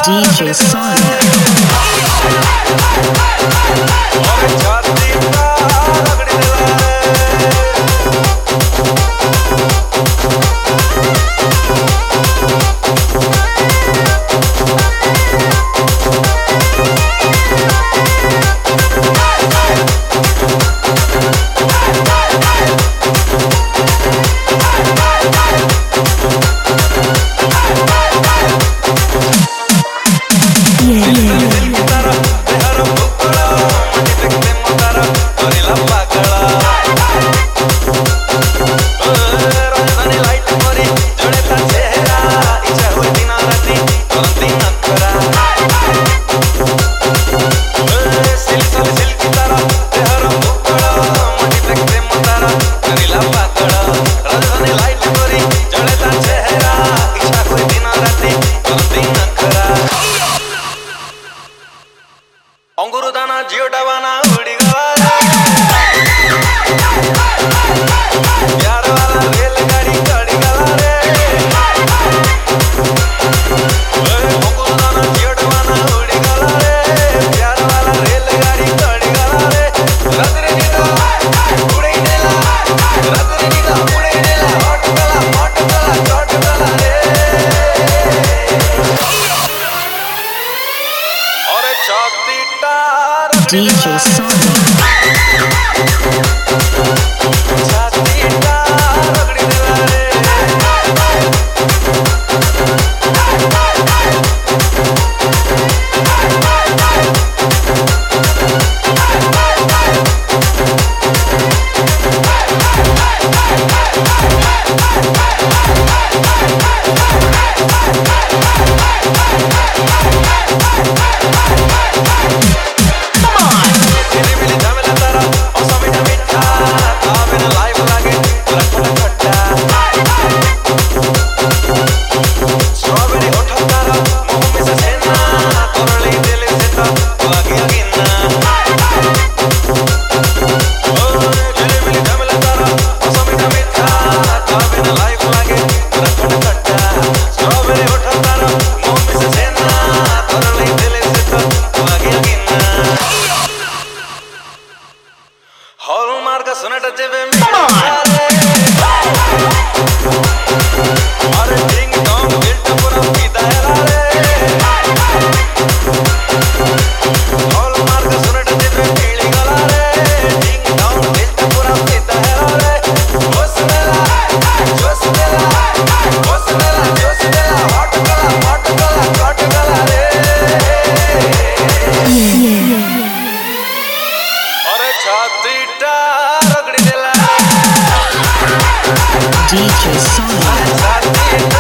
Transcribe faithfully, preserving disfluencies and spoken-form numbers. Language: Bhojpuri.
D J Sonic. अंगुरुदाना जियोटावाना उड़ी गवा रे प्यार वाला रेलगाड़ी गाड़ी गवा रे अंगुरुदाना जियोटावाना उड़ी गवा रे प्यार वाला रेलगाड़ी गाड़ी गवा रे रात्रि नीला उड़ी नेला रात्रि नीला उड़ी नेला हॉट गला हॉट गला चोट गला रे और छाती D J Sonic. हॉलमार्क सोनेट जेबे में अरे डिंग डोंग बिल्ट पूरा पीता है रे हॉलमार्क सोनेट जेबे पीली गला रे डिंग डोंग बिल्ट पूरा पीता है रे जोश मेला जोश मेला जोश मेला जोश मेला हॉट गला हॉट गला हॉट गला रे अरे छाती रगड़ी देला D J Sonic.